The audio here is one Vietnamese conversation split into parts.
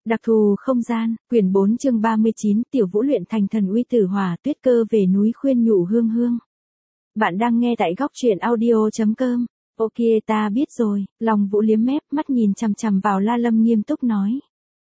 Đặc thù không gian, quyển 4 chương 39, Tiểu Vũ luyện thành thần uy tử hỏa tuyết cơ về núi khuyên nhủ hương hương. Bạn đang nghe tại góc truyện audio.com. Ok ta biết rồi, lòng Vũ liếm mép mắt nhìn chằm chằm vào La Lâm nghiêm túc nói.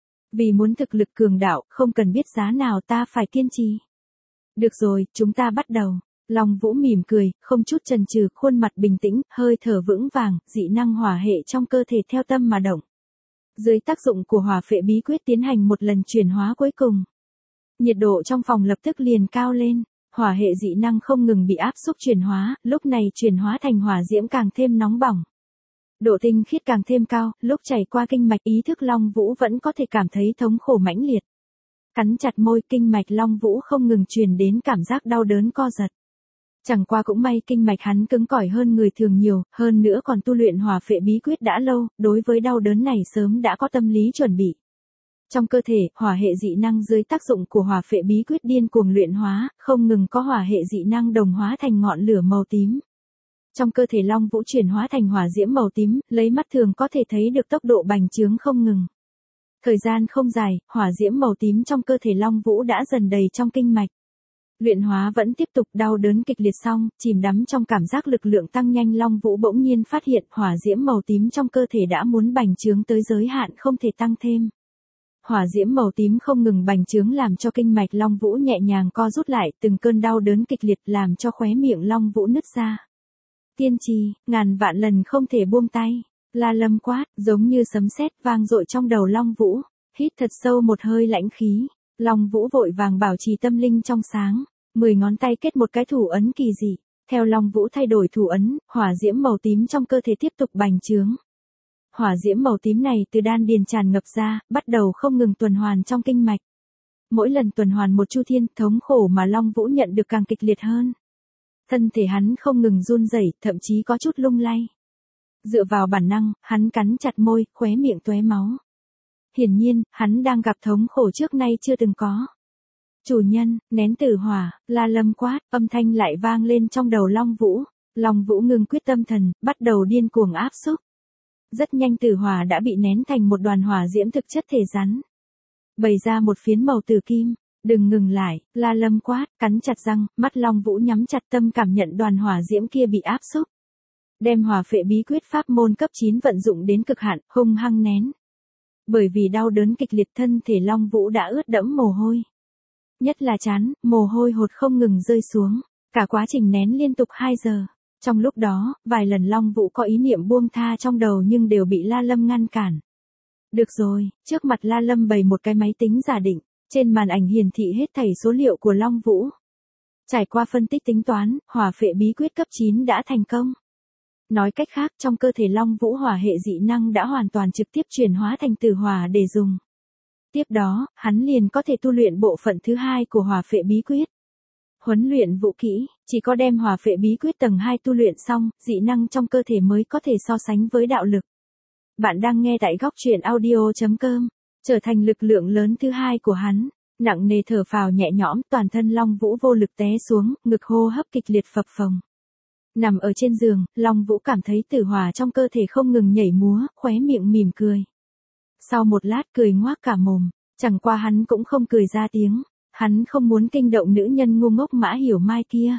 Vì muốn thực lực cường đạo, không cần biết giá nào ta phải kiên trì. Được rồi, chúng ta bắt đầu. Long Vũ mỉm cười, không chút chần chừ, khuôn mặt bình tĩnh, hơi thở vững vàng, dị năng hỏa hệ trong cơ thể theo tâm mà động. Dưới tác dụng của hỏa phệ bí quyết tiến hành một lần chuyển hóa cuối cùng. Nhiệt độ trong phòng lập tức liền cao lên, hỏa hệ dị năng không ngừng bị áp xúc chuyển hóa, lúc này chuyển hóa thành hỏa diễm càng thêm nóng bỏng. Độ tinh khiết càng thêm cao, lúc chảy qua kinh mạch ý thức Long Vũ vẫn có thể cảm thấy thống khổ mãnh liệt. Cắn chặt môi, kinh mạch Long Vũ không ngừng truyền đến cảm giác đau đớn co giật. Chẳng qua cũng may kinh mạch hắn cứng cỏi hơn người thường nhiều, hơn nữa còn tu luyện hỏa phệ bí quyết đã lâu, đối với đau đớn này sớm đã có tâm lý chuẩn bị. Trong cơ thể, hỏa hệ dị năng dưới tác dụng của hỏa phệ bí quyết điên cuồng luyện hóa, không ngừng có hỏa hệ dị năng đồng hóa thành ngọn lửa màu tím. Trong cơ thể Long Vũ chuyển hóa thành hỏa diễm màu tím, lấy mắt thường có thể thấy được tốc độ bành trướng không ngừng. Thời gian không dài, hỏa diễm màu tím trong cơ thể Long Vũ đã dần đầy trong kinh mạch. Luyện hóa vẫn tiếp tục, đau đớn kịch liệt xong, chìm đắm trong cảm giác lực lượng tăng nhanh, Long Vũ bỗng nhiên phát hiện hỏa diễm màu tím trong cơ thể đã muốn bành trướng tới giới hạn không thể tăng thêm. Hỏa diễm màu tím không ngừng bành trướng làm cho kinh mạch Long Vũ nhẹ nhàng co rút lại, từng cơn đau đớn kịch liệt làm cho khóe miệng Long Vũ nứt ra. Tiên trì, ngàn vạn lần không thể buông tay. La Lâm quát, giống như sấm sét vang dội trong đầu Long Vũ. Hít thật sâu một hơi lãnh khí. Long Vũ vội vàng bảo trì tâm linh trong sáng. 10 ngón tay kết một cái thủ ấn kỳ dị. Theo Long Vũ thay đổi thủ ấn, hỏa diễm màu tím trong cơ thể tiếp tục bành trướng. Hỏa diễm màu tím này từ đan điền tràn ngập ra, bắt đầu không ngừng tuần hoàn trong kinh mạch. Mỗi lần tuần hoàn một chu thiên, thống khổ mà Long Vũ nhận được càng kịch liệt hơn. Thân thể hắn không ngừng run rẩy, thậm chí có chút lung lay. Dựa vào bản năng, hắn cắn chặt môi, khóe miệng tóe máu. Hiển nhiên, hắn đang gặp thống khổ trước nay chưa từng có. Chủ nhân, nén tử hỏa, La Lâm quát, âm thanh lại vang lên trong đầu Long Vũ. Long Vũ ngừng quyết tâm thần, bắt đầu điên cuồng áp xúc. Rất nhanh tử hỏa đã bị nén thành một đoàn hỏa diễm thực chất thể rắn. Bày ra một phiến màu tử kim. Đừng ngừng lại, La Lâm quát, cắn chặt răng, mắt Long Vũ nhắm chặt, tâm cảm nhận đoàn hỏa diễm kia bị áp xúc. Đem hỏa phệ bí quyết pháp môn cấp 9 vận dụng đến cực hạn, hung hăng nén. Bởi vì đau đớn kịch liệt, thân thể Long Vũ đã ướt đẫm mồ hôi. Nhất là trán, mồ hôi hột không ngừng rơi xuống. Cả quá trình nén liên tục 2 giờ. Trong lúc đó, vài lần Long Vũ có ý niệm buông tha trong đầu nhưng đều bị La Lâm ngăn cản. Được rồi, trước mặt La Lâm bày một cái máy tính giả định. Trên màn ảnh hiển thị hết thảy số liệu của Long Vũ. Trải qua phân tích tính toán, hỏa phệ bí quyết cấp 9 đã thành công. Nói cách khác, trong cơ thể Long Vũ hỏa hệ dị năng đã hoàn toàn trực tiếp chuyển hóa thành tử hỏa để dùng. Tiếp đó, hắn liền có thể tu luyện bộ phận thứ 2 của hỏa phệ bí quyết. Huấn luyện vũ kỹ, chỉ có đem hỏa phệ bí quyết tầng 2 tu luyện xong, dị năng trong cơ thể mới có thể so sánh với đạo lực. Bạn đang nghe tại góc truyện audio.com. Trở thành lực lượng lớn thứ 2 của hắn, nặng nề thở phào nhẹ nhõm, toàn thân Long Vũ vô lực té xuống, ngực hô hấp kịch liệt phập phồng. Nằm ở trên giường, Long Vũ cảm thấy tử hỏa trong cơ thể không ngừng nhảy múa, khóe miệng mỉm cười. Sau một lát cười ngoác cả mồm, chẳng qua hắn cũng không cười ra tiếng, hắn không muốn kinh động nữ nhân ngu ngốc Mã Hiểu Mai kia.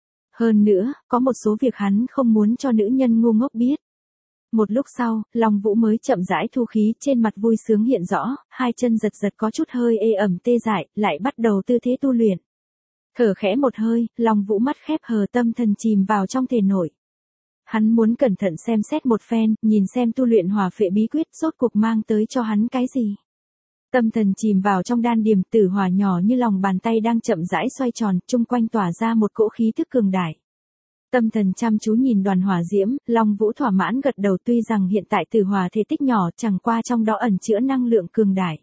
Hơn nữa, có một số việc hắn không muốn cho nữ nhân ngu ngốc biết. Một lúc sau, Long Vũ mới chậm rãi thu khí, trên mặt vui sướng hiện rõ, hai chân giật giật có chút hơi ê ẩm tê dại, lại bắt đầu tư thế tu luyện. Thở khẽ một hơi, Long Vũ mắt khép hờ, tâm thần chìm vào trong thể nội. Hắn muốn cẩn thận xem xét một phen, nhìn xem tu luyện hỏa phệ bí quyết rốt cuộc mang tới cho hắn cái gì. Tâm thần chìm vào trong đan điềm, tử hỏa nhỏ như lòng bàn tay đang chậm rãi xoay tròn, chung quanh tỏa ra một cỗ khí thức cường đại. Tâm thần chăm chú nhìn đoàn hỏa diễm, Long Vũ thỏa mãn gật đầu, tuy rằng hiện tại tử hỏa thể tích nhỏ, chẳng qua trong đó ẩn chứa năng lượng cường đại.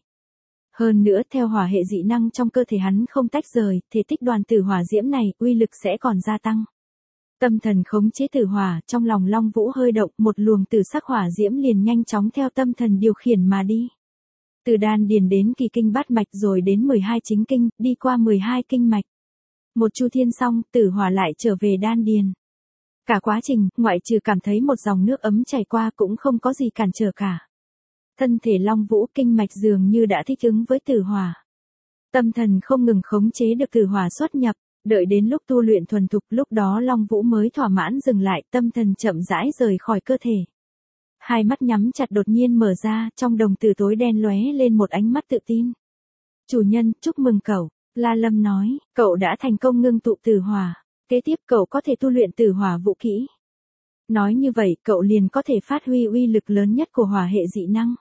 Hơn nữa, theo hỏa hệ dị năng trong cơ thể hắn không tách rời, thể tích đoàn tử hỏa diễm này, uy lực sẽ còn gia tăng. Tâm thần khống chế tử hỏa, trong lòng Long Vũ hơi động, một luồng tử sắc hỏa diễm liền nhanh chóng theo tâm thần điều khiển mà đi. Từ đan điền đến kỳ kinh bát mạch rồi đến 12 chính kinh, đi qua 12 kinh mạch. Một chu thiên xong, tử hỏa lại trở về đan điền. Cả quá trình, ngoại trừ cảm thấy một dòng nước ấm chảy qua cũng không có gì cản trở cả. Thân thể Long Vũ kinh mạch dường như đã thích ứng với tử hỏa. Tâm thần không ngừng khống chế được tử hỏa xuất nhập, đợi đến lúc tu luyện thuần thục lúc đó Long Vũ mới thỏa mãn dừng lại, tâm thần chậm rãi rời khỏi cơ thể. Hai mắt nhắm chặt đột nhiên mở ra, trong đồng tử tối đen lóe lên một ánh mắt tự tin. Chủ nhân, chúc mừng cậu, La Lâm nói, cậu đã thành công ngưng tụ tử hỏa, kế tiếp cậu có thể tu luyện tử hỏa vũ kỹ. Nói như vậy cậu liền có thể phát huy uy lực lớn nhất của hỏa hệ dị năng.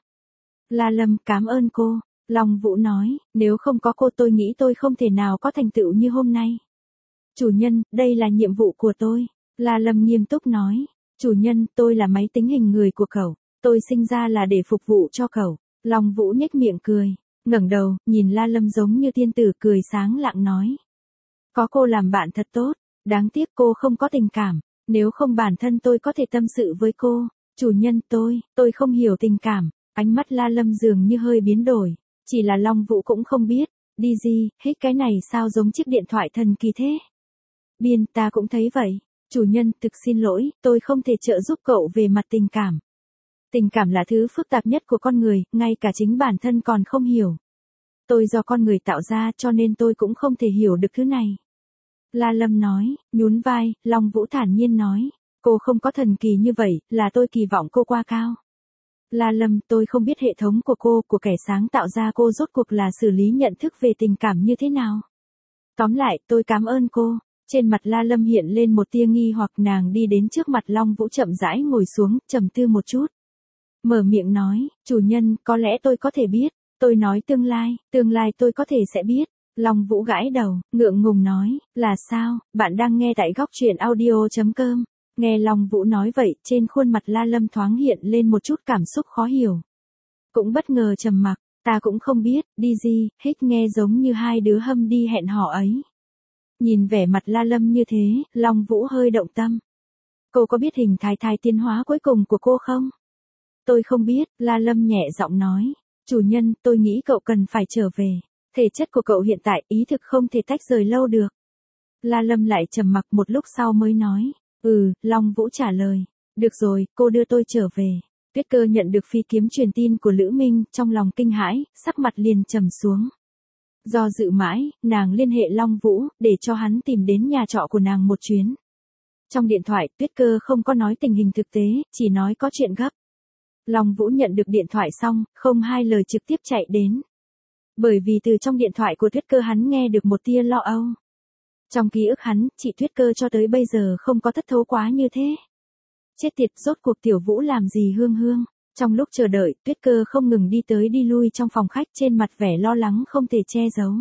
La Lâm cảm ơn cô, Long Vũ nói, nếu không có cô tôi nghĩ tôi không thể nào có thành tựu như hôm nay. Chủ nhân, đây là nhiệm vụ của tôi, La Lâm nghiêm túc nói, chủ nhân, tôi là máy tính hình người của cậu, tôi sinh ra là để phục vụ cho cậu. Long Vũ nhếch miệng cười, ngẩng đầu, nhìn La Lâm giống như tiên tử cười sáng lạng nói. Có cô làm bạn thật tốt, đáng tiếc cô không có tình cảm, nếu không bản thân tôi có thể tâm sự với cô. Chủ nhân tôi không hiểu tình cảm, ánh mắt La Lâm dường như hơi biến đổi, chỉ là Long Vũ cũng không biết, đi gì, hết cái này sao giống chiếc điện thoại thần kỳ thế. Biên ta cũng thấy vậy, chủ nhân thực xin lỗi, tôi không thể trợ giúp cậu về mặt tình cảm. Tình cảm là thứ phức tạp nhất của con người, ngay cả chính bản thân còn không hiểu. Tôi do con người tạo ra cho nên tôi cũng không thể hiểu được thứ này. La Lâm nói, nhún vai, Long Vũ thản nhiên nói, cô không có thần kỳ như vậy, là tôi kỳ vọng cô quá cao. La Lâm, tôi không biết hệ thống của cô, của kẻ sáng tạo ra cô rốt cuộc là xử lý nhận thức về tình cảm như thế nào. Tóm lại, tôi cảm ơn cô. Trên mặt La Lâm hiện lên một tia nghi hoặc, nàng đi đến trước mặt Long Vũ chậm rãi ngồi xuống, trầm tư một chút. Mở miệng nói, chủ nhân, có lẽ tôi có thể biết. Tôi nói tương lai tôi có thể sẽ biết. Long Vũ gãi đầu, ngượng ngùng nói, là sao, bạn đang nghe tại góc truyện audio.com. Nghe Long Vũ nói vậy, trên khuôn mặt La Lâm thoáng hiện lên một chút cảm xúc khó hiểu. Cũng bất ngờ trầm mặc, ta cũng không biết, đi gì, hít nghe giống như hai đứa hâm đi hẹn hò ấy. Nhìn vẻ mặt La Lâm như thế, Long Vũ hơi động tâm. Cô có biết hình thái thai tiến hóa cuối cùng của cô không? Tôi không biết, La Lâm nhẹ giọng nói. Chủ nhân, tôi nghĩ cậu cần phải trở về. Thể chất của cậu hiện tại, ý thực không thể tách rời lâu được. La Lâm lại trầm mặc một lúc sau mới nói. Long Vũ trả lời. Được rồi, cô đưa tôi trở về. Tuyết Cơ nhận được phi kiếm truyền tin của Lữ Minh, trong lòng kinh hãi, sắc mặt liền trầm xuống. Do dự mãi, nàng liên hệ Long Vũ, để cho hắn tìm đến nhà trọ của nàng một chuyến. Trong điện thoại, Tuyết Cơ không có nói tình hình thực tế, chỉ nói có chuyện gấp. Long Vũ nhận được điện thoại xong, không hai lời trực tiếp chạy đến. Bởi vì từ trong điện thoại của Tuyết Cơ hắn nghe được một tia lo âu. Trong ký ức hắn, chị Tuyết Cơ cho tới bây giờ không có thất thố quá như thế. Chết tiệt, rốt cuộc Tiểu Vũ làm gì Hương Hương. Trong lúc chờ đợi, Tuyết Cơ không ngừng đi tới đi lui trong phòng khách, trên mặt vẻ lo lắng không thể che giấu.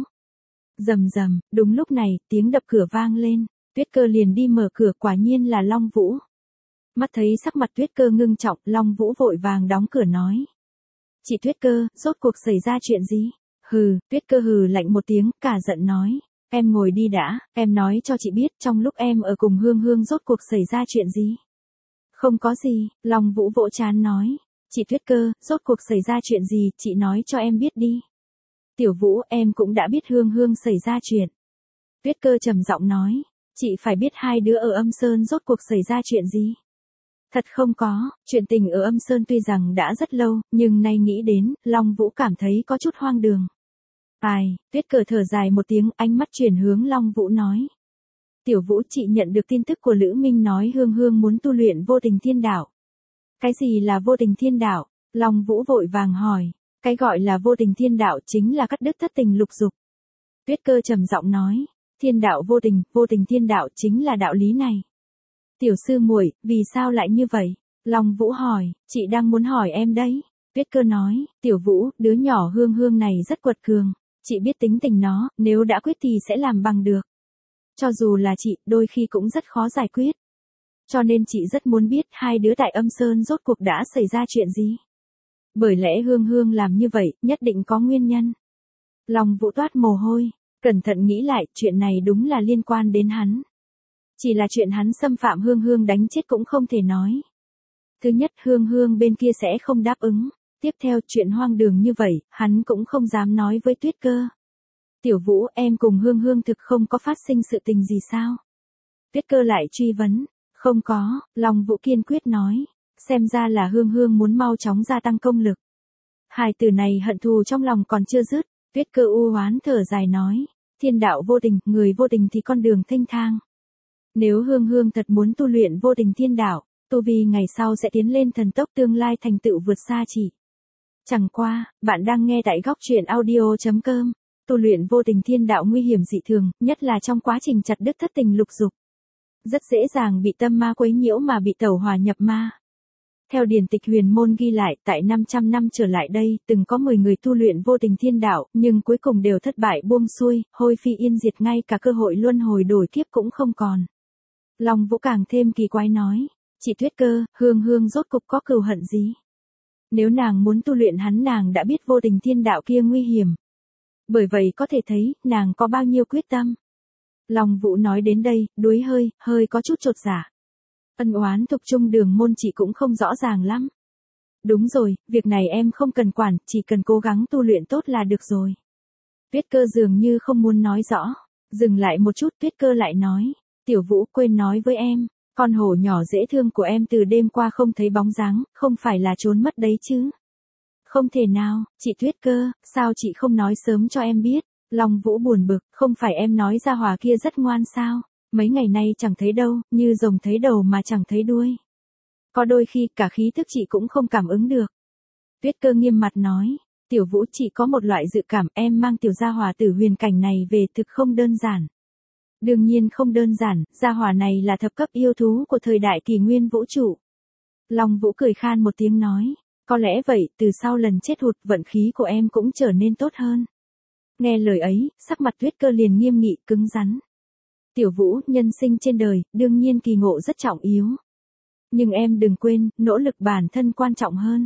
Rầm rầm, đúng lúc này, tiếng đập cửa vang lên. Tuyết Cơ liền đi mở cửa, quả nhiên là Long Vũ. Mắt thấy sắc mặt Tuyết Cơ ngưng trọng, Long Vũ vội vàng đóng cửa nói. Chị Tuyết Cơ, rốt cuộc xảy ra chuyện gì? Tuyết Cơ hừ lạnh một tiếng, cả giận nói. Em ngồi đi đã, em nói cho chị biết trong lúc em ở cùng Hương Hương rốt cuộc xảy ra chuyện gì. Không có gì, Long Vũ vỗ trán nói. Chị Tuyết Cơ, rốt cuộc xảy ra chuyện gì, chị nói cho em biết đi. Tiểu Vũ, em cũng đã biết Hương Hương xảy ra chuyện. Tuyết Cơ trầm giọng nói. Chị phải biết hai đứa ở Âm Sơn rốt cuộc xảy ra chuyện gì. Thật không có, chuyện tình ở Âm Sơn tuy rằng đã rất lâu, nhưng nay nghĩ đến, Long Vũ cảm thấy có chút hoang đường. Tuyết Cơ thở dài một tiếng, ánh mắt chuyển hướng Long Vũ nói. Tiểu Vũ, chị nhận được tin tức của Lữ Minh nói Hương Hương muốn tu luyện vô tình thiên đạo. Cái gì là vô tình thiên đạo? Long Vũ vội vàng hỏi. Cái gọi là vô tình thiên đạo chính là cắt đứt thất tình lục dục. Tuyết Cơ trầm giọng nói. Thiên đạo vô tình thiên đạo chính là đạo lý này. Tiểu sư muội, vì sao lại như vậy? Long Vũ hỏi, chị đang muốn hỏi em đấy. Tuyết Cơ nói, Tiểu Vũ, đứa nhỏ Hương Hương này rất quật cường. Chị biết tính tình nó, nếu đã quyết thì sẽ làm bằng được. Cho dù là chị, đôi khi cũng rất khó giải quyết. Cho nên chị rất muốn biết hai đứa tại Âm Sơn rốt cuộc đã xảy ra chuyện gì. Bởi lẽ Hương Hương làm như vậy, nhất định có nguyên nhân. Long Vũ toát mồ hôi, cẩn thận nghĩ lại, chuyện này đúng là liên quan đến hắn. Chỉ là chuyện hắn xâm phạm Hương Hương đánh chết cũng không thể nói. Thứ nhất, Hương Hương bên kia sẽ không đáp ứng. Tiếp theo, chuyện hoang đường như vậy, hắn cũng không dám nói với Tuyết Cơ. Tiểu Vũ, em cùng Hương Hương thực không có phát sinh sự tình gì sao? Tuyết Cơ lại truy vấn. Không có, Long Vũ kiên quyết nói. Xem ra là Hương Hương muốn mau chóng gia tăng công lực. Hai từ này hận thù trong lòng còn chưa dứt, Tuyết Cơ u oán thở dài nói, thiên đạo vô tình, người vô tình thì con đường thênh thang. Nếu Hương Hương thật muốn tu luyện vô tình thiên đạo, tu vi ngày sau sẽ tiến lên thần tốc, tương lai thành tựu vượt xa chị. Chẳng qua, bạn đang nghe tại góc truyện audio.com. Tu luyện vô tình thiên đạo nguy hiểm dị thường, nhất là trong quá trình chặt đứt thất tình lục dục. Rất dễ dàng bị tâm ma quấy nhiễu mà bị tẩu hỏa nhập ma. Theo điển tịch huyền môn ghi lại, tại 500 năm trở lại đây, từng có 10 người tu luyện vô tình thiên đạo, nhưng cuối cùng đều thất bại buông xuôi, hôi phi yên diệt, ngay cả cơ hội luân hồi đổi kiếp cũng không còn. Long Vũ càng thêm kỳ quái nói, chị Tuyết Cơ, Hương Hương rốt cục có cừu hận gì? Nếu nàng muốn tu luyện hắn, nàng đã biết vô tình thiên đạo kia nguy hiểm. Bởi vậy có thể thấy, nàng có bao nhiêu quyết tâm. Long Vũ nói đến đây, đuối hơi có chút chột dạ. Ân oán thuộc chung đường môn chị cũng không rõ ràng lắm. Đúng rồi, việc này em không cần quản, chỉ cần cố gắng tu luyện tốt là được rồi. Tuyết Cơ dường như không muốn nói rõ. Dừng lại một chút, Tuyết Cơ lại nói, Tiểu Vũ quên nói với em, con hổ nhỏ dễ thương của em từ đêm qua không thấy bóng dáng, không phải là trốn mất đấy chứ? Không thể nào, chị Tuyết Cơ, sao chị không nói sớm cho em biết? Long Vũ buồn bực, không phải em nói gia hỏa kia rất ngoan sao? Mấy ngày nay chẳng thấy đâu, như rồng thấy đầu mà chẳng thấy đuôi. Có đôi khi cả khí thức chị cũng không cảm ứng được. Tuyết Cơ nghiêm mặt nói, Tiểu Vũ chỉ có một loại dự cảm em mang tiểu gia hỏa tử huyền cảnh này về thực không đơn giản. Đương nhiên không đơn giản, gia hỏa này là thập cấp yêu thú của thời đại kỷ nguyên vũ trụ. Long Vũ cười khan một tiếng nói, có lẽ vậy, từ sau lần chết hụt vận khí của em cũng trở nên tốt hơn. Nghe lời ấy, sắc mặt Tuyết Cơ liền nghiêm nghị cứng rắn. Tiểu Vũ, nhân sinh trên đời, đương nhiên kỳ ngộ rất trọng yếu. Nhưng em đừng quên, nỗ lực bản thân quan trọng hơn.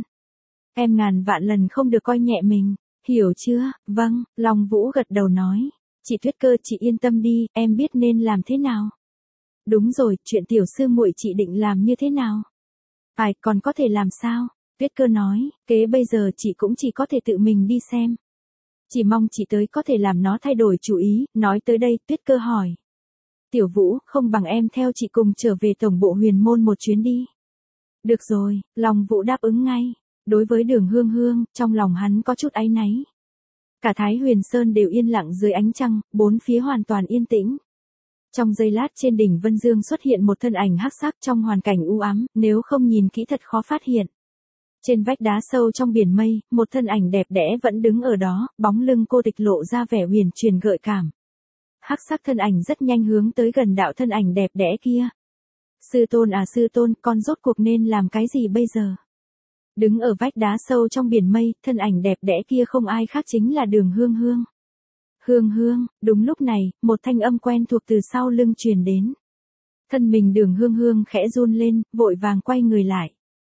Em ngàn vạn lần không được coi nhẹ mình, hiểu chưa? Vâng, Long Vũ gật đầu nói. Chị Tuyết Cơ, chị yên tâm đi, em biết nên làm thế nào. Đúng rồi, chuyện tiểu sư muội chị định làm như thế nào? Ai, còn có thể làm sao? Tuyết Cơ nói, kế bây giờ chị cũng chỉ có thể tự mình đi xem. Chỉ mong chị tới có thể làm nó thay đổi chủ ý. Nói tới đây, Tuyết Cơ hỏi. Tiểu Vũ, không bằng em theo chị cùng trở về tổng bộ huyền môn một chuyến đi. Được rồi, Long Vũ đáp ứng ngay. Đối với Đường Hương Hương, trong lòng hắn có chút áy náy. Cả Thái Huyền Sơn đều yên lặng dưới ánh trăng, bốn phía hoàn toàn yên tĩnh. Trong giây lát trên đỉnh Vân Dương xuất hiện một thân ảnh hắc sắc trong hoàn cảnh u ám, nếu không nhìn kỹ thật khó phát hiện. Trên vách đá sâu trong biển mây, một thân ảnh đẹp đẽ vẫn đứng ở đó, bóng lưng cô tịch lộ ra vẻ huyền truyền gợi cảm. Hắc sắc thân ảnh rất nhanh hướng tới gần đạo thân ảnh đẹp đẽ kia. Sư tôn à sư tôn, con rốt cuộc nên làm cái gì bây giờ? Đứng ở vách đá sâu trong biển mây, thân ảnh đẹp đẽ kia không ai khác chính là Đường Hương Hương. Hương Hương, đúng lúc này, một thanh âm quen thuộc từ sau lưng truyền đến. Thân mình Đường Hương Hương khẽ run lên, vội vàng quay người lại.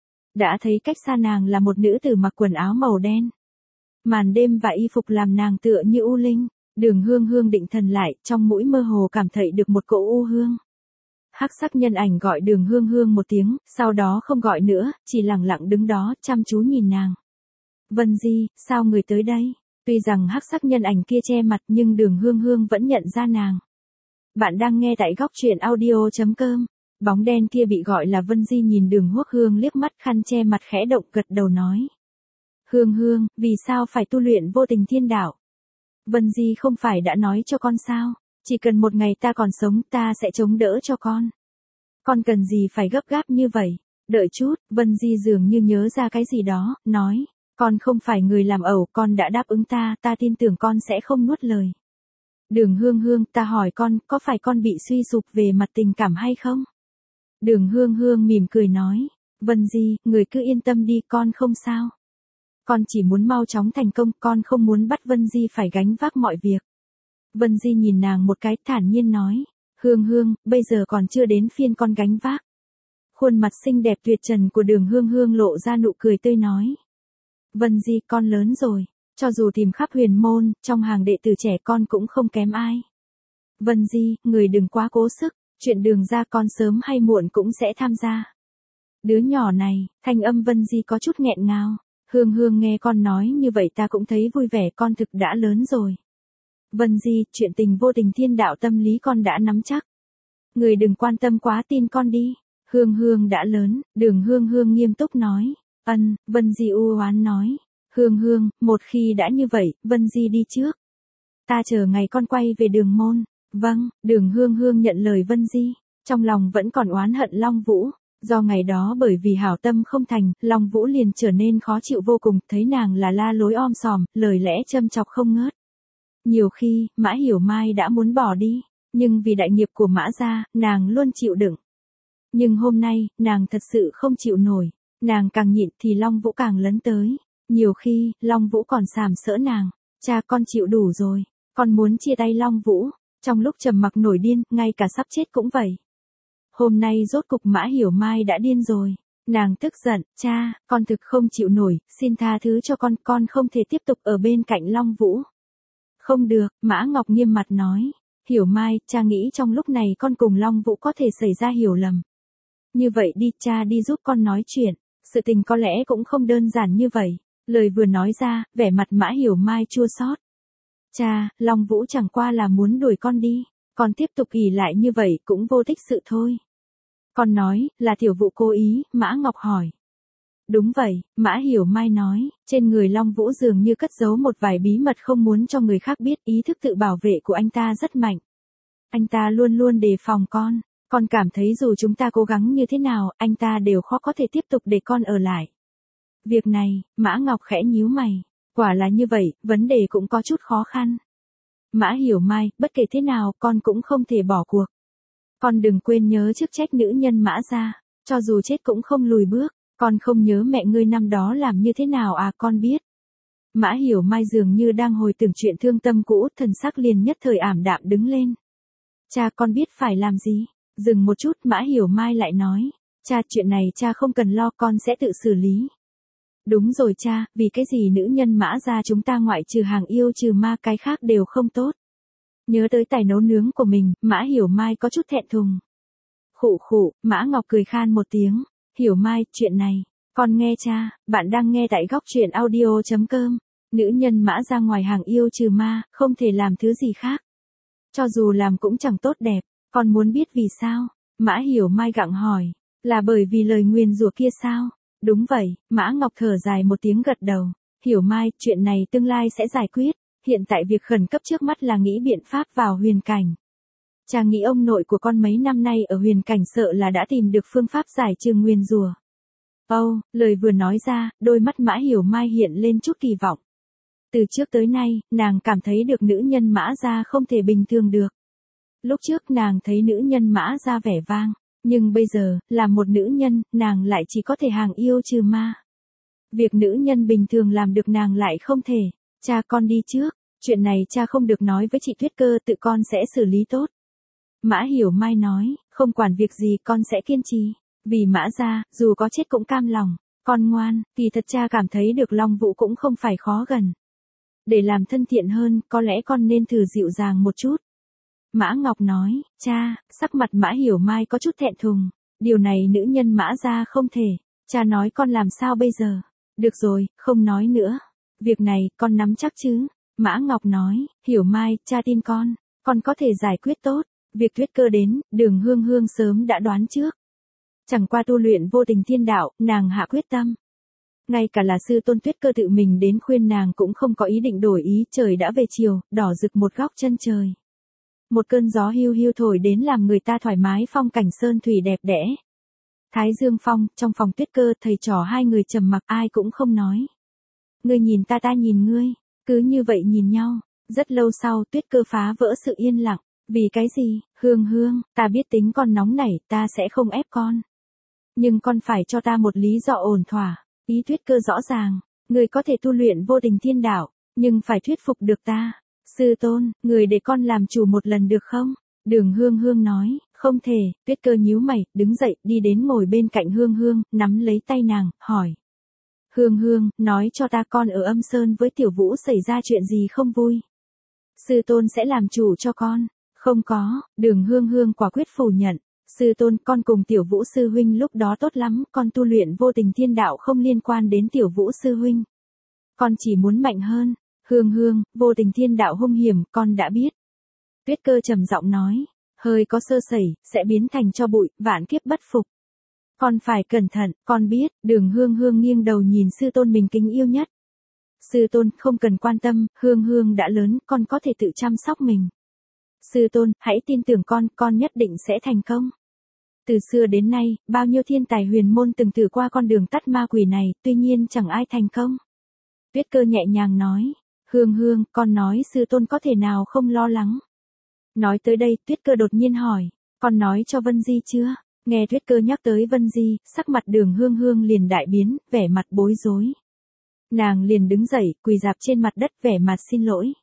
Đã thấy cách xa nàng là một nữ tử mặc quần áo màu đen. Màn đêm và y phục làm nàng tựa như u linh. Đường Hương Hương định thần lại, trong mũi mơ hồ cảm thấy được một cỗ u hương. Hắc sắc nhân ảnh gọi Đường Hương Hương một tiếng, sau đó không gọi nữa, chỉ lặng lặng đứng đó, chăm chú nhìn nàng. Vân Di, sao người tới đây? Tuy rằng hắc sắc nhân ảnh kia che mặt nhưng Đường Hương Hương vẫn nhận ra nàng. Bạn đang nghe tại góc truyện audio.com. Bóng đen kia bị gọi là Vân Di nhìn Đường Hoắc Hương liếc mắt, khăn che mặt khẽ động, gật đầu nói. Hương Hương, vì sao phải tu luyện vô tình thiên đạo? Vân Di không phải đã nói cho con sao? Chỉ cần một ngày ta còn sống, ta sẽ chống đỡ cho con. Con cần gì phải gấp gáp như vậy? Đợi chút, Vân Di dường như nhớ ra cái gì đó, nói. Con không phải người làm ẩu, con đã đáp ứng ta tin tưởng con sẽ không nuốt lời. Đường Hương Hương, ta hỏi con, có phải con bị suy sụp về mặt tình cảm hay không? Đường Hương Hương mỉm cười nói. Vân Di, người cứ yên tâm đi, con không sao. Con chỉ muốn mau chóng thành công, con không muốn bắt Vân Di phải gánh vác mọi việc. Vân Di nhìn nàng một cái, thản nhiên nói. Hương Hương, bây giờ còn chưa đến phiên con gánh vác. Khuôn mặt xinh đẹp tuyệt trần của Đường Hương Hương lộ ra nụ cười tươi nói. Vân Di, con lớn rồi, cho dù tìm khắp huyền môn, trong hàng đệ tử trẻ con cũng không kém ai. Vân Di, người đừng quá cố sức, chuyện Đường ra con sớm hay muộn cũng sẽ tham gia. Đứa nhỏ này, thanh âm Vân Di có chút nghẹn ngào. Hương Hương nghe con nói như vậy ta cũng thấy vui vẻ, con thực đã lớn rồi. Vân Di, chuyện tình vô tình thiên đạo tâm lý con đã nắm chắc. Người đừng quan tâm quá, tin con đi. Hương Hương đã lớn, Đường Hương Hương nghiêm túc nói. Vân Di u oán nói. Hương Hương, một khi đã như vậy, Vân Di đi trước. Ta chờ ngày con quay về Đường môn. Vâng, Đường Hương Hương nhận lời Vân Di. Trong lòng vẫn còn oán hận Long Vũ. Do ngày đó bởi vì hảo tâm không thành, Long Vũ liền trở nên khó chịu vô cùng, thấy nàng là la lối om sòm, lời lẽ châm chọc không ngớt. Nhiều khi, Mã Hiểu Mai đã muốn bỏ đi, nhưng vì đại nghiệp của Mã gia, nàng luôn chịu đựng. Nhưng hôm nay, nàng thật sự không chịu nổi, nàng càng nhịn thì Long Vũ càng lấn tới. Nhiều khi, Long Vũ còn sàm sỡ nàng, cha con chịu đủ rồi, con muốn chia tay Long Vũ. Trong lúc trầm mặc nổi điên, ngay cả sắp chết cũng vậy. Hôm nay rốt cục Mã Hiểu Mai đã điên rồi. Nàng tức giận, cha, con thực không chịu nổi, xin tha thứ cho con không thể tiếp tục ở bên cạnh Long Vũ. Không được, Mã Ngọc nghiêm mặt nói. Hiểu Mai, cha nghĩ trong lúc này con cùng Long Vũ có thể xảy ra hiểu lầm. Như vậy đi, cha đi giúp con nói chuyện, sự tình có lẽ cũng không đơn giản như vậy. Lời vừa nói ra, vẻ mặt Mã Hiểu Mai chua xót. Cha, Long Vũ chẳng qua là muốn đuổi con đi, con tiếp tục ỷ lại như vậy cũng vô tích sự thôi. Con nói, là tiểu Vũ cố ý, Mã Ngọc hỏi. Đúng vậy, Mã Hiểu Mai nói, trên người Long Vũ dường như cất giấu một vài bí mật không muốn cho người khác biết, ý thức tự bảo vệ của anh ta rất mạnh. Anh ta luôn luôn đề phòng con cảm thấy dù chúng ta cố gắng như thế nào, anh ta đều khó có thể tiếp tục để con ở lại. Việc này, Mã Ngọc khẽ nhíu mày, quả là như vậy, vấn đề cũng có chút khó khăn. Mã Hiểu Mai, bất kể thế nào, con cũng không thể bỏ cuộc. Con đừng quên nhớ chức trách nữ nhân Mã gia, cho dù chết cũng không lùi bước. Con không nhớ mẹ ngươi năm đó làm như thế nào à, con biết. Mã Hiểu Mai dường như đang hồi tưởng chuyện thương tâm cũ, thần sắc liền nhất thời ảm đạm đứng lên. Cha, con biết phải làm gì. Dừng một chút, Mã Hiểu Mai lại nói. Cha, chuyện này cha không cần lo, con sẽ tự xử lý. Đúng rồi cha, vì cái gì nữ nhân Mã gia chúng ta ngoại trừ hàng yêu trừ ma cái khác đều không tốt. Nhớ tới tài nấu nướng của mình, Mã Hiểu Mai có chút thẹn thùng. Khụ khụ, Mã Ngọc cười khan một tiếng. Hiểu Mai, chuyện này, con nghe cha, bạn đang nghe tại góc truyện audio.com. Nữ nhân Mã gia ngoài hàng yêu trừ ma, không thể làm thứ gì khác. Cho dù làm cũng chẳng tốt đẹp, con muốn biết vì sao? Mã Hiểu Mai gặng hỏi, là bởi vì lời nguyền rủa kia sao? Đúng vậy, Mã Ngọc thở dài một tiếng gật đầu. Hiểu Mai, chuyện này tương lai sẽ giải quyết, hiện tại việc khẩn cấp trước mắt là nghĩ biện pháp vào huyền cảnh. Cha nghĩ ông nội của con mấy năm nay ở huyền cảnh sợ là đã tìm được phương pháp giải trừ nguyền rủa. Lời vừa nói ra, đôi mắt Mã Hiểu Mai hiện lên chút kỳ vọng. Từ trước tới nay, nàng cảm thấy được nữ nhân Mã gia không thể bình thường được. Lúc trước nàng thấy nữ nhân Mã gia vẻ vang, nhưng bây giờ, là một nữ nhân, nàng lại chỉ có thể hàng yêu trừ ma. Việc nữ nhân bình thường làm được nàng lại không thể. Cha, con đi trước, chuyện này cha không được nói với chị Tuyết Cơ, tự con sẽ xử lý tốt. Mã Hiểu Mai nói, không quản việc gì con sẽ kiên trì. Vì Mã gia, dù có chết cũng cam lòng. Con ngoan, kỳ thật cha cảm thấy được Long Vũ cũng không phải khó gần. Để làm thân thiện hơn, có lẽ con nên thử dịu dàng một chút. Mã Ngọc nói, cha, sắc mặt Mã Hiểu Mai có chút thẹn thùng. Điều này nữ nhân Mã gia không thể. Cha nói con làm sao bây giờ? Được rồi, không nói nữa. Việc này, con nắm chắc chứ? Mã Ngọc nói, Hiểu Mai, cha tin con có thể giải quyết tốt. Việc Tuyết Cơ đến, Đường Hương Hương sớm đã đoán trước. Chẳng qua tu luyện vô tình thiên đạo, nàng hạ quyết tâm. Ngay cả là sư tôn Tuyết Cơ tự mình đến khuyên nàng cũng không có ý định đổi ý, trời đã về chiều, đỏ rực một góc chân trời. Một cơn gió hiu hiu thổi đến làm người ta thoải mái, phong cảnh sơn thủy đẹp đẽ. Thái Dương phong, trong phòng Tuyết Cơ, thầy trò hai người trầm mặc ai cũng không nói. Ngươi nhìn ta nhìn ngươi, cứ như vậy nhìn nhau. Rất lâu sau Tuyết Cơ phá vỡ sự yên lặng. Vì cái gì, Hương Hương, ta biết tính con nóng nảy, ta sẽ không ép con. Nhưng con phải cho ta một lý do ổn thỏa. Ý Tuyết Cơ rõ ràng, người có thể tu luyện vô tình thiên đạo, nhưng phải thuyết phục được ta. Sư tôn, người để con làm chủ một lần được không? Đường Hương Hương nói, không thể. Tuyết Cơ nhíu mày, đứng dậy, đi đến ngồi bên cạnh Hương Hương, nắm lấy tay nàng, hỏi. Hương Hương, nói cho ta con ở Âm Sơn với Tiểu Vũ xảy ra chuyện gì không vui. Sư tôn sẽ làm chủ cho con. Không có, Đường Hương Hương quả quyết phủ nhận. Sư tôn, con cùng Tiểu Vũ sư huynh lúc đó tốt lắm, con tu luyện vô tình thiên đạo không liên quan đến Tiểu Vũ sư huynh. Con chỉ muốn mạnh hơn. Hương Hương, vô tình thiên đạo hung hiểm, con đã biết. Tuyết Cơ trầm giọng nói, hơi có sơ sẩy, sẽ biến thành tro bụi, vạn kiếp bất phục. Con phải cẩn thận, con biết. Đường Hương Hương nghiêng đầu nhìn sư tôn mình kính yêu nhất. Sư tôn, không cần quan tâm, hương hương đã lớn, con có thể tự chăm sóc mình. Sư tôn, hãy tin tưởng con nhất định sẽ thành công. Từ xưa đến nay, bao nhiêu thiên tài huyền môn từng thử qua con đường tắt ma quỷ này, tuy nhiên chẳng ai thành công. Tuyết Cơ nhẹ nhàng nói, hương hương, con nói sư tôn có thể nào không lo lắng. Nói tới đây, Tuyết Cơ đột nhiên hỏi, con nói cho Vân Di chưa? Nghe Tuyết Cơ nhắc tới Vân Di, sắc mặt Đường Hương Hương liền đại biến, vẻ mặt bối rối. Nàng liền đứng dậy, quỳ rạp trên mặt đất vẻ mặt xin lỗi.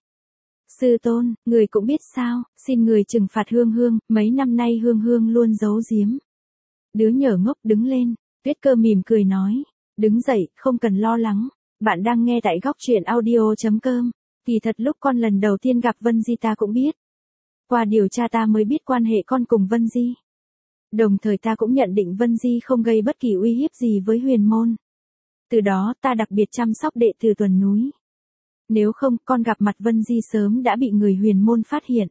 Sư tôn, người cũng biết sao, xin người trừng phạt Hương Hương, mấy năm nay Hương Hương luôn giấu giếm. Đứa nhở ngốc đứng lên, Tuyết Cơ mỉm cười nói, đứng dậy, không cần lo lắng, bạn đang nghe tại góc truyện audio.com, kỳ thật lúc con lần đầu tiên gặp Vân Di ta cũng biết. Qua điều tra ta mới biết quan hệ con cùng Vân Di. Đồng thời ta cũng nhận định Vân Di không gây bất kỳ uy hiếp gì với huyền môn. Từ đó ta đặc biệt chăm sóc đệ tử Tuần Núi. Nếu không, con gặp mặt Vân Di sớm đã bị người huyền môn phát hiện.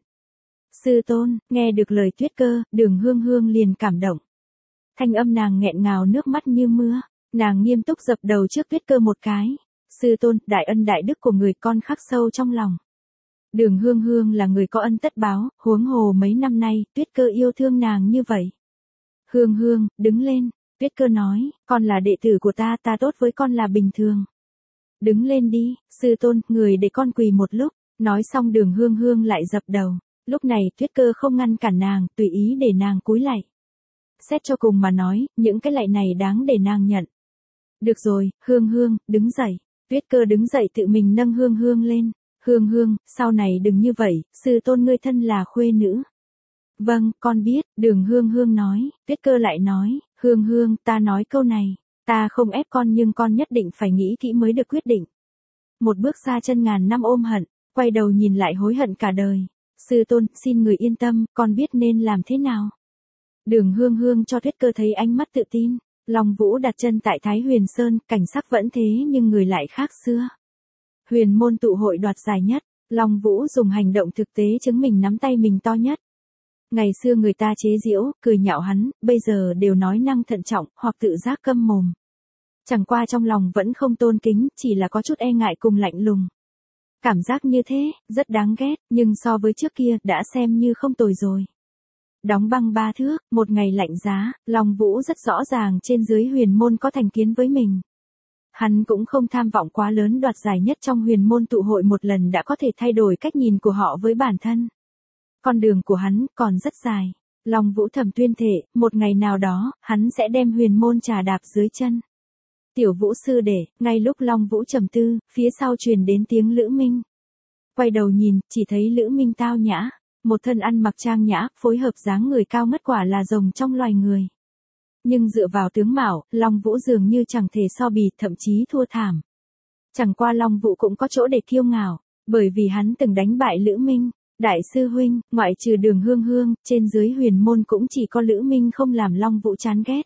Sư tôn, nghe được lời Tuyết Cơ, Đường Hương Hương liền cảm động. Thanh âm nàng nghẹn ngào nước mắt như mưa, nàng nghiêm túc dập đầu trước Tuyết Cơ một cái. Sư tôn, đại ân đại đức của người con khắc sâu trong lòng. Đường Hương Hương là người có ân tất báo, huống hồ mấy năm nay, Tuyết Cơ yêu thương nàng như vậy. Hương Hương, đứng lên, Tuyết Cơ nói, con là đệ tử của ta tốt với con là bình thường. Đứng lên đi, sư tôn, người để con quỳ một lúc, nói xong Đường Hương Hương lại dập đầu. Lúc này Tuyết Cơ không ngăn cản nàng, tùy ý để nàng cúi lạy. Xét cho cùng mà nói, những cái lạy này đáng để nàng nhận. Được rồi, Hương Hương, đứng dậy. Tuyết Cơ đứng dậy tự mình nâng Hương Hương lên. Hương Hương, sau này đừng như vậy, sư tôn ngươi thân là khuê nữ. Vâng, con biết, Đường Hương Hương nói, Tuyết Cơ lại nói, Hương Hương, ta nói câu này, ta không ép con nhưng con nhất định phải nghĩ kỹ mới được quyết định. Một bước xa chân ngàn năm ôm hận, quay đầu nhìn lại hối hận cả đời. Sư tôn, xin người yên tâm, con biết nên làm thế nào. Đường Hương Hương cho Tuyết Cơ thấy ánh mắt tự tin. Long Vũ đặt chân tại Thái Huyền Sơn, cảnh sắc vẫn thế nhưng người lại khác xưa. Huyền môn tụ hội đoạt giải nhất, Long Vũ dùng hành động thực tế chứng minh nắm tay mình to nhất. Ngày xưa người ta chế giễu, cười nhạo hắn, bây giờ đều nói năng thận trọng, hoặc tự giác câm mồm. Chẳng qua trong lòng vẫn không tôn kính, chỉ là có chút e ngại cùng lạnh lùng. Cảm giác như thế, rất đáng ghét, nhưng so với trước kia, đã xem như không tồi rồi. Đóng băng 3 thước, một ngày lạnh giá, Long Vũ rất rõ ràng trên dưới huyền môn có thành kiến với mình. Hắn cũng không tham vọng quá lớn đoạt giải nhất trong huyền môn tụ hội một lần đã có thể thay đổi cách nhìn của họ với bản thân. Con đường của hắn còn rất dài. Long Vũ thầm tuyên thệ, một ngày nào đó, hắn sẽ đem huyền môn trà đạp dưới chân. Tiểu Vũ sư đệ, ngay lúc Long Vũ trầm tư, phía sau truyền đến tiếng Lữ Minh. Quay đầu nhìn, chỉ thấy Lữ Minh tao nhã, một thân ăn mặc trang nhã, phối hợp dáng người cao ngất quả là rồng trong loài người. Nhưng dựa vào tướng mạo, Long Vũ dường như chẳng thể so bì, thậm chí thua thảm. Chẳng qua Long Vũ cũng có chỗ để kiêu ngạo, bởi vì hắn từng đánh bại Lữ Minh. Đại sư huynh, ngoại trừ Đường Hương Hương, trên dưới huyền môn cũng chỉ có Lữ Minh không làm Long Vũ chán ghét.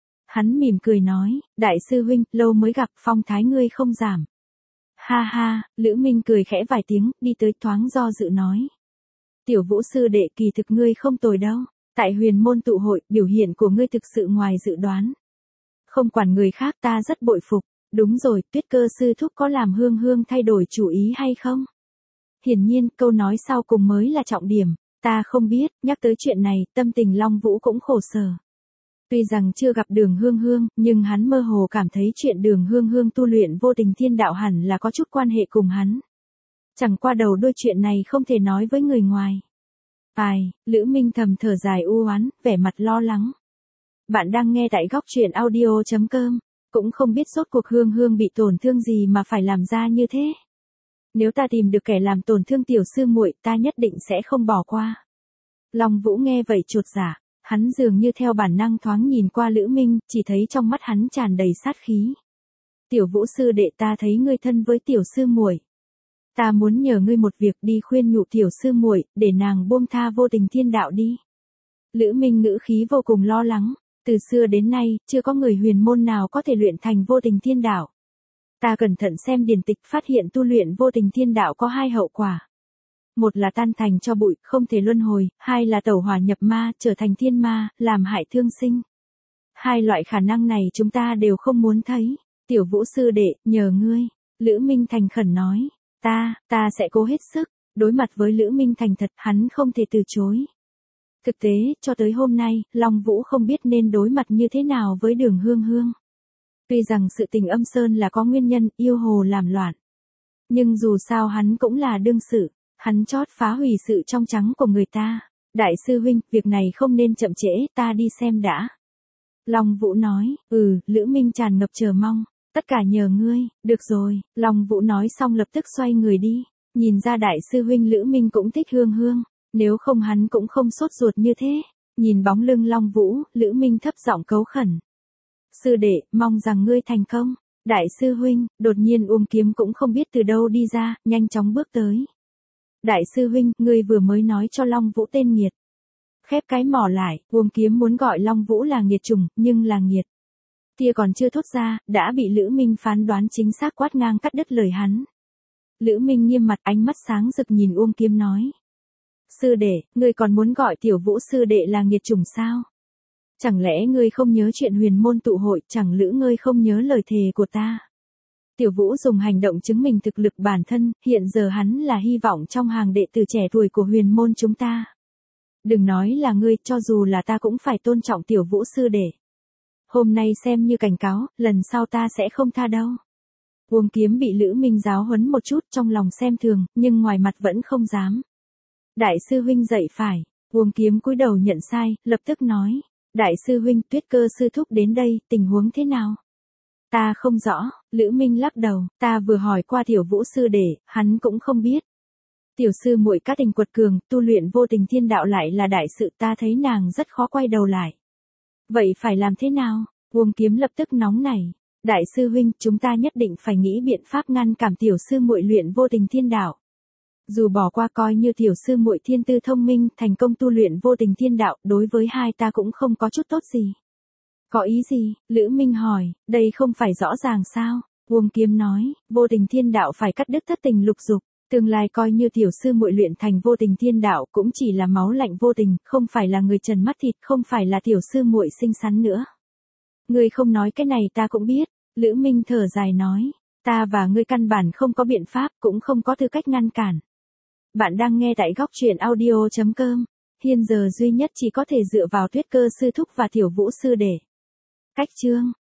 Hắn mỉm cười nói, đại sư huynh, lâu mới gặp, phong thái ngươi không giảm. Ha ha, Lữ Minh cười khẽ vài tiếng, đi tới thoáng do dự nói. Tiểu Vũ sư đệ, kỳ thực ngươi không tồi đâu. Tại huyền môn tụ hội, biểu hiện của ngươi thực sự ngoài dự đoán. Không quản người khác, ta rất bội phục. Đúng rồi, Tuyết Cơ sư thúc có làm Hương Hương thay đổi chủ ý hay không? Hiển nhiên, câu nói sau cùng mới là trọng điểm. Ta không biết, nhắc tới chuyện này, tâm tình Long Vũ cũng khổ sở. Tuy rằng chưa gặp Đường Hương Hương, nhưng hắn mơ hồ cảm thấy chuyện Đường Hương Hương tu luyện vô tình thiên đạo hẳn là có chút quan hệ cùng hắn. Chẳng qua đầu đuôi chuyện này không thể nói với người ngoài. Ai, Lữ Minh thầm thở dài u oán, vẻ mặt lo lắng. Bạn đang nghe tại góc truyện audio.com, cũng không biết rốt cuộc Hương Hương bị tổn thương gì mà phải làm ra như thế. Nếu ta tìm được kẻ làm tổn thương tiểu sư muội, ta nhất định sẽ không bỏ qua. Long Vũ nghe vậy chột dạ, hắn dường như theo bản năng thoáng nhìn qua Lữ Minh, chỉ thấy trong mắt hắn tràn đầy sát khí. Tiểu Vũ sư đệ, ta thấy ngươi thân với tiểu sư muội. Ta muốn nhờ ngươi một việc, đi khuyên nhủ tiểu sư muội, để nàng buông tha vô tình thiên đạo đi. Lữ Minh ngữ khí vô cùng lo lắng, từ xưa đến nay, chưa có người huyền môn nào có thể luyện thành vô tình thiên đạo. Ta cẩn thận xem điển tịch, phát hiện tu luyện vô tình thiên đạo có 2 hậu quả. Một là tan thành cho bụi, không thể luân hồi, 2 là tẩu hỏa nhập ma, trở thành thiên ma, làm hại thương sinh. 2 loại khả năng này chúng ta đều không muốn thấy. Tiểu Vũ sư đệ, nhờ ngươi. Lữ Minh thành khẩn nói. Ta sẽ cố hết sức. Đối mặt với Lữ Minh thành thật, hắn không thể từ chối. Thực tế, cho tới hôm nay, Long Vũ không biết nên đối mặt như thế nào với Đường Hương Hương. Tuy rằng sự tình Âm Sơn là có nguyên nhân, yêu hồ làm loạn. Nhưng dù sao hắn cũng là đương sự, hắn chót phá hủy sự trong trắng của người ta. Đại sư huynh, việc này không nên chậm trễ, ta đi xem đã. Long Vũ nói, Lữ Minh tràn ngập chờ mong, tất cả nhờ ngươi, được rồi, Long Vũ nói xong lập tức xoay người đi, nhìn ra đại sư huynh Lữ Minh cũng thích Hương Hương, nếu không hắn cũng không sốt ruột như thế. Nhìn bóng lưng Long Vũ, Lữ Minh thấp giọng cấu khẩn. Sư đệ, mong rằng ngươi thành công. Đại sư huynh, đột nhiên Uông Kiếm cũng không biết từ đâu đi ra, nhanh chóng bước tới. Đại sư huynh, ngươi vừa mới nói cho Long Vũ tên nghiệt. Khép cái mỏ lại, Uông Kiếm muốn gọi Long Vũ là nghiệt chủng, nhưng là nghiệt. Kia còn chưa thốt ra, đã bị Lữ Minh phán đoán chính xác quát ngang cắt đứt lời hắn. Lữ Minh nghiêm mặt, ánh mắt sáng rực nhìn Uông Kiếm nói. Sư đệ, ngươi còn muốn gọi Tiểu Vũ sư đệ là nghiệt chủng sao? Chẳng lẽ ngươi không nhớ chuyện huyền môn tụ hội, chẳng lẽ ngươi không nhớ lời thề của ta? Tiểu Vũ dùng hành động chứng minh thực lực bản thân, hiện giờ hắn là hy vọng trong hàng đệ tử trẻ tuổi của huyền môn chúng ta. Đừng nói là ngươi, cho dù là ta cũng phải tôn trọng Tiểu Vũ sư đệ. Hôm nay xem như cảnh cáo, lần sau ta sẽ không tha đâu. Uông Kiếm bị Lữ Minh giáo huấn một chút, trong lòng xem thường, nhưng ngoài mặt vẫn không dám. Đại sư huynh dạy phải. Uông Kiếm cúi đầu nhận sai, lập tức nói. Đại sư huynh, Tuyết Cơ sư thúc đến đây, tình huống thế nào? Ta không rõ. Lữ Minh lắc đầu, ta vừa hỏi qua Tiểu Vũ sư đệ, hắn cũng không biết. Tiểu sư muội cá tình quật cường, tu luyện vô tình thiên đạo lại là đại sự, ta thấy nàng rất khó quay đầu lại. Vậy phải làm thế nào? Uông Kiếm lập tức nóng nảy. Đại sư huynh, chúng ta nhất định phải nghĩ biện pháp ngăn cản tiểu sư muội luyện vô tình thiên đạo. Dù bỏ qua coi như tiểu sư muội thiên tư thông minh, thành công tu luyện vô tình thiên đạo, đối với hai ta cũng không có chút tốt gì. Có ý gì? Lữ Minh hỏi, đây không phải rõ ràng sao? Uông Kiếm nói, vô tình thiên đạo phải cắt đứt thất tình lục dục, tương lai coi như tiểu sư muội luyện thành vô tình thiên đạo cũng chỉ là máu lạnh vô tình, không phải là người trần mắt thịt, không phải là tiểu sư muội xinh xắn nữa. Ngươi không nói cái này ta cũng biết. Lữ Minh thở dài nói, ta và ngươi căn bản không có biện pháp, cũng không có tư cách ngăn cản. Bạn đang nghe tại góc truyện audio.com. Hiện giờ duy nhất chỉ có thể dựa vào Tuyết Cơ sư thúc và Tiểu Vũ sư đệ. Cách chương